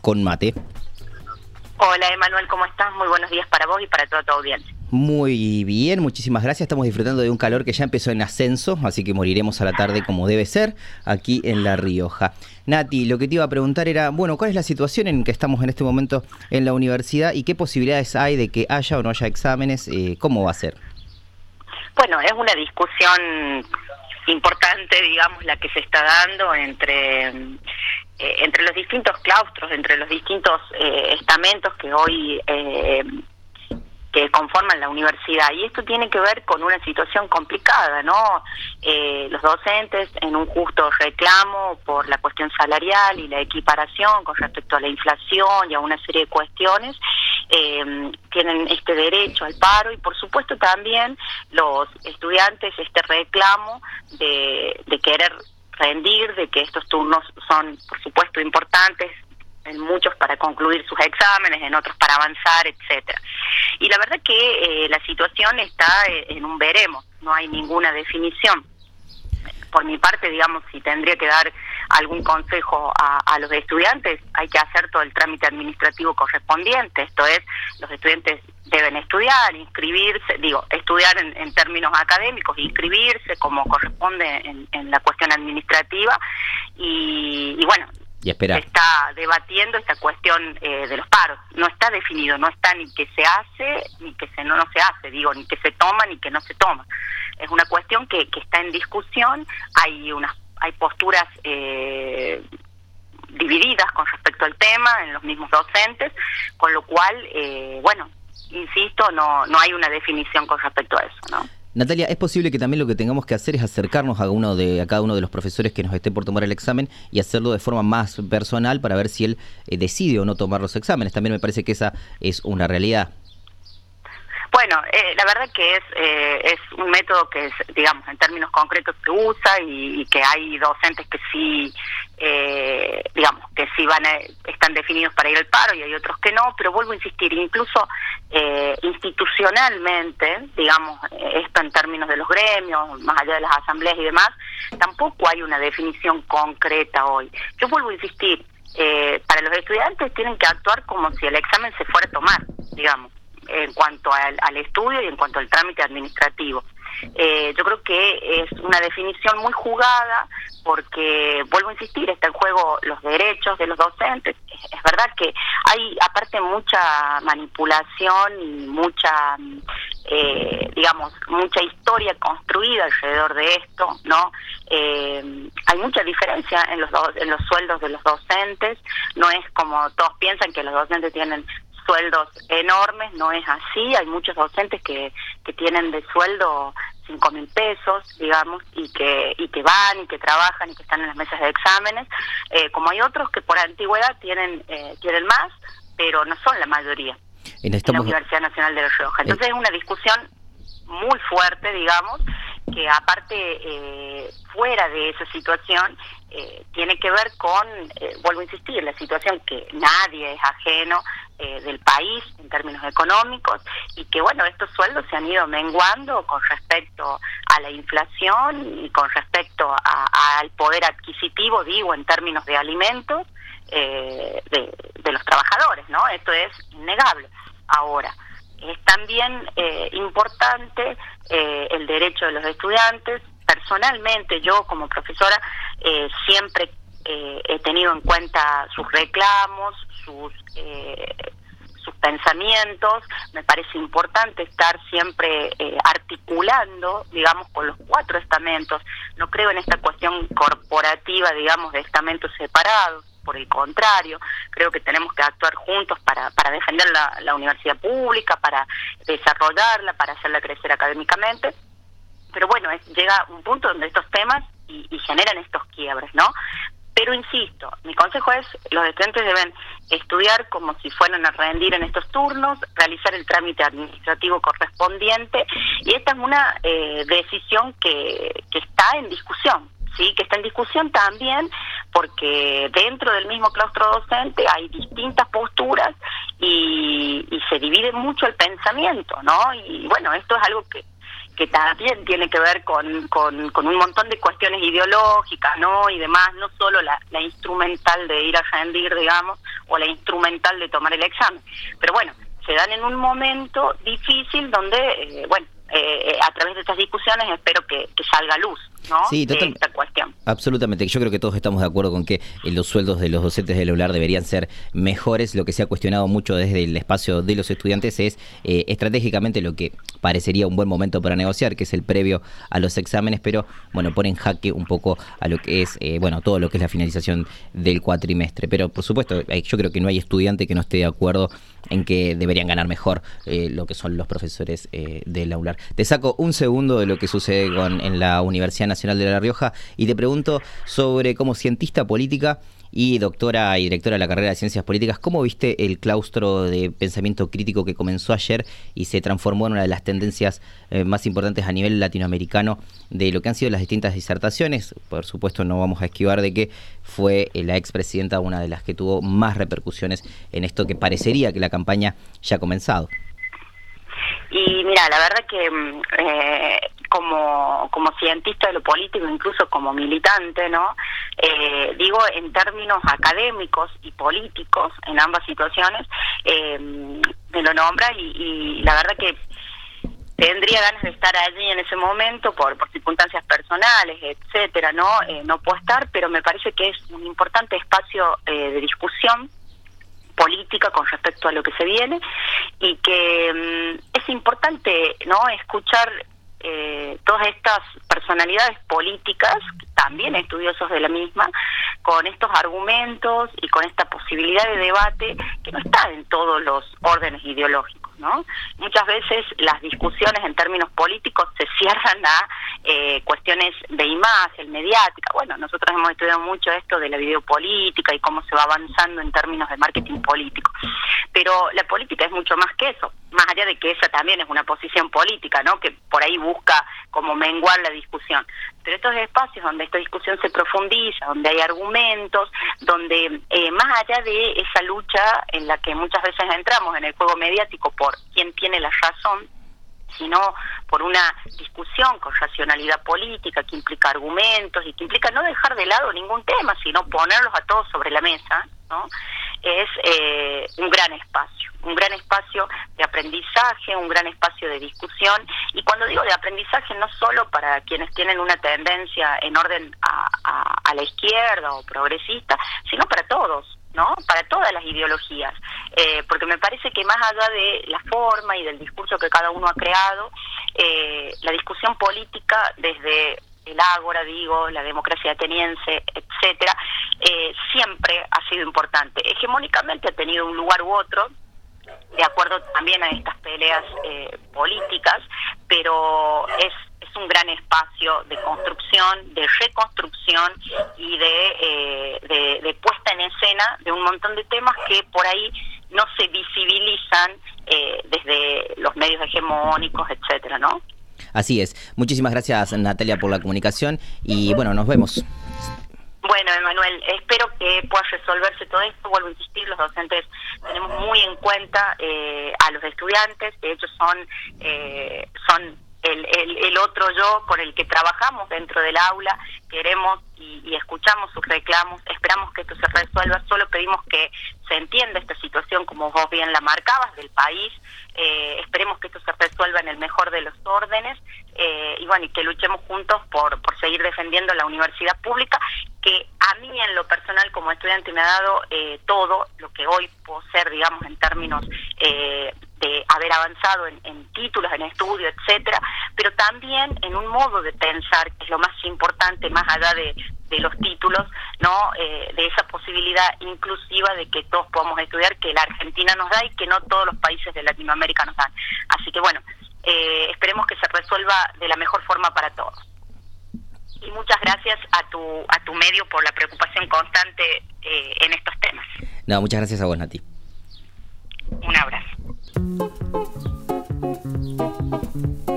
con mate. Hola Emanuel, ¿cómo estás? Muy buenos días para vos y para toda tu audiencia. Muy bien, muchísimas gracias. Estamos disfrutando de un calor que ya empezó en ascenso, así que moriremos a la tarde como debe ser aquí en La Rioja. Nati, lo que te iba a preguntar era, bueno, ¿cuál es la situación en que estamos en este momento en la universidad y qué posibilidades hay de que haya o no haya exámenes? ¿Cómo va a ser? Bueno, es una discusión importante, digamos, la que se está dando entre los distintos claustros, entre los distintos estamentos que hoy que conforman la universidad, y esto tiene que ver con una situación complicada, ¿no? Los docentes, en un justo reclamo por la cuestión salarial y la equiparación con respecto a la inflación y a una serie de cuestiones, tienen este derecho al paro, y por supuesto también los estudiantes este reclamo de querer rendir, de que estos turnos son por supuesto importantes, en muchos para concluir sus exámenes, en otros para avanzar, etcétera. Y la verdad que la situación está en un veremos, no hay ninguna definición. Por mi parte, digamos, si tendría que dar algún consejo a los estudiantes, hay que hacer todo el trámite administrativo correspondiente, esto es, los estudiantes deben estudiar, inscribirse, estudiar en términos académicos, inscribirse como corresponde en la cuestión administrativa, y bueno, y esperar. Se está debatiendo esta cuestión de los paros. No está definido, no está ni que se hace, ni que no se hace, ni que se toma, ni que no se toma. Es una cuestión que está en discusión, hay posturas divididas con respecto al tema en los mismos docentes, con lo cual, insisto, no hay una definición con respecto a eso, ¿no? Natalia, ¿es posible que también lo que tengamos que hacer es acercarnos a cada uno de los profesores que nos esté por tomar el examen y hacerlo de forma más personal para ver si él decide o no tomar los exámenes? También me parece que esa es una realidad. Bueno, la verdad que es un método que, digamos, en términos concretos se usa y que hay docentes que sí, que sí están definidos para ir al paro y hay otros que no, pero vuelvo a insistir, incluso institucionalmente, digamos, esto en términos de los gremios, más allá de las asambleas y demás, tampoco hay una definición concreta hoy. Yo vuelvo a insistir, para los estudiantes tienen que actuar como si el examen se fuera a tomar, digamos, en cuanto al estudio y en cuanto al trámite administrativo. Yo creo que es una definición muy jugada porque, vuelvo a insistir, está en juego los derechos de los docentes. Es verdad que hay, aparte, mucha manipulación y mucha historia construida alrededor de esto, ¿no? Hay mucha diferencia en los sueldos de los docentes. No es como todos piensan, que los docentes tienen sueldos enormes, no es así. Hay muchos docentes que tienen de sueldo 5.000 pesos, digamos, y que van y que trabajan y que están en las mesas de exámenes, como hay otros que por antigüedad tienen más, pero no son la mayoría en la Universidad Nacional de La Rioja. Entonces es una discusión muy fuerte, digamos, que aparte, fuera de esa situación, tiene que ver con, vuelvo a insistir, la situación que nadie es ajeno del país en términos económicos, y que, bueno, estos sueldos se han ido menguando con respecto a la inflación y con respecto al poder adquisitivo, en términos de alimentos, de los trabajadores, ¿no? Esto es innegable. Ahora, es también importante el derecho de los estudiantes. Personalmente, yo como profesora siempre he tenido en cuenta sus reclamos, sus pensamientos. Me parece importante estar siempre articulando, digamos, con los 4 estamentos. No creo en esta cuestión corporativa, digamos, de estamentos separados. Por el contrario, creo que tenemos que actuar juntos para defender la universidad pública, para desarrollarla, para hacerla crecer académicamente. Pero bueno, llega un punto donde estos temas y generan estos quiebres, ¿no? Pero insisto, mi consejo es, los estudiantes deben estudiar como si fueran a rendir en estos turnos, realizar el trámite administrativo correspondiente, y esta es una decisión que está en discusión, ¿sí? Que está en discusión también porque dentro del mismo claustro docente hay distintas posturas y se divide mucho el pensamiento, ¿no? Y bueno, esto es algo que que también tiene que ver con un montón de cuestiones ideológicas, ¿no? Y demás, no solo la instrumental de ir a rendir, digamos, o la instrumental de tomar el examen. Pero bueno, se dan en un momento difícil donde, a través de estas discusiones espero que salga a luz, ¿no? Sí, esta cuestión. Absolutamente. Yo creo que todos estamos de acuerdo con que los sueldos de los docentes del EULAR deberían ser mejores. Lo que se ha cuestionado mucho desde el espacio de los estudiantes es estratégicamente lo que parecería un buen momento para negociar, que es el previo a los exámenes, pero bueno, pone en jaque un poco a lo que es, todo lo que es la finalización del cuatrimestre. Pero por supuesto, yo creo que no hay estudiante que no esté de acuerdo en que deberían ganar mejor lo que son los profesores del EULAR. Te saco un segundo de lo que sucede en la Universidad Nacional de La Rioja y te pregunto sobre, como cientista política y doctora y directora de la carrera de Ciencias Políticas, ¿cómo viste el claustro de pensamiento crítico que comenzó ayer y se transformó en una de las tendencias más importantes a nivel latinoamericano de lo que han sido las distintas disertaciones? Por supuesto, no vamos a esquivar de que fue la expresidenta una de las que tuvo más repercusiones en esto que parecería que la campaña ya ha comenzado. Y mira, la verdad que como cientista de lo político, incluso como militante, ¿no? Digo, en términos académicos y políticos, en ambas situaciones, me lo nombra y la verdad que tendría ganas de estar allí en ese momento por circunstancias personales, etcétera, ¿no? No puedo estar, pero me parece que es un importante espacio de discusión política con respecto a lo que se viene y que es importante, ¿no?, escuchar todas estas personalidades políticas, también estudiosos de la misma, con estos argumentos y con esta posibilidad de debate que no está en todos los órdenes ideológicos, ¿no? Muchas veces las discusiones en términos políticos se cierran a cuestiones de imagen, mediática. Bueno, nosotros hemos estudiado mucho esto de la videopolítica y cómo se va avanzando en términos de marketing político. Pero la política es mucho más que eso, más allá de que esa también es una posición política, ¿no?, que por ahí busca como menguar la discusión. Pero estos espacios donde esta discusión se profundiza, donde hay argumentos, donde más allá de esa lucha en la que muchas veces entramos en el juego mediático por quién tiene la razón, sino por una discusión con racionalidad política que implica argumentos y que implica no dejar de lado ningún tema, sino ponerlos a todos sobre la mesa, ¿no? Es un gran espacio de aprendizaje, un gran espacio de discusión. Y cuando digo de aprendizaje, no solo para quienes tienen una tendencia en orden a la izquierda o progresista, sino para todos, ¿no?, para todas las ideologías, porque me parece que más allá de la forma y del discurso que cada uno ha creado, la discusión política desde el ágora, la democracia ateniense, etcétera, siempre ha sido importante. Hegemónicamente ha tenido un lugar u otro, de acuerdo también a estas peleas políticas, pero es un gran espacio de construcción, de reconstrucción y de puesta en escena de un montón de temas que por ahí no se visibilizan desde los medios hegemónicos, etcétera, ¿no? Así es. Muchísimas gracias, Natalia, por la comunicación y bueno, nos vemos. Bueno, Emanuel, espero que pueda resolverse todo esto. Vuelvo a insistir, los docentes tenemos muy en cuenta a los estudiantes. De hecho, son el otro yo con el que trabajamos dentro del aula. Queremos y escuchamos sus reclamos. Esperamos que esto se resuelva. Solo pedimos que se entienda esta situación, como vos bien la marcabas, del país. Esperemos que esto se resuelva en el mejor de los órdenes y que luchemos juntos por seguir defendiendo la universidad pública, que a mí en lo personal como estudiante me ha dado todo lo que hoy puedo ser, digamos, en términos de haber avanzado en títulos, en estudio, etcétera, pero también en un modo de pensar, que es lo más importante, más allá de los títulos, ¿no? De esa posibilidad inclusiva de que todos podamos estudiar, que la Argentina nos da y que no todos los países de Latinoamérica nos dan. Así que bueno, esperemos que se resuelva de la mejor forma para todos. Y muchas gracias a tu medio por la preocupación constante en estos temas. No, muchas gracias a vos, Nati.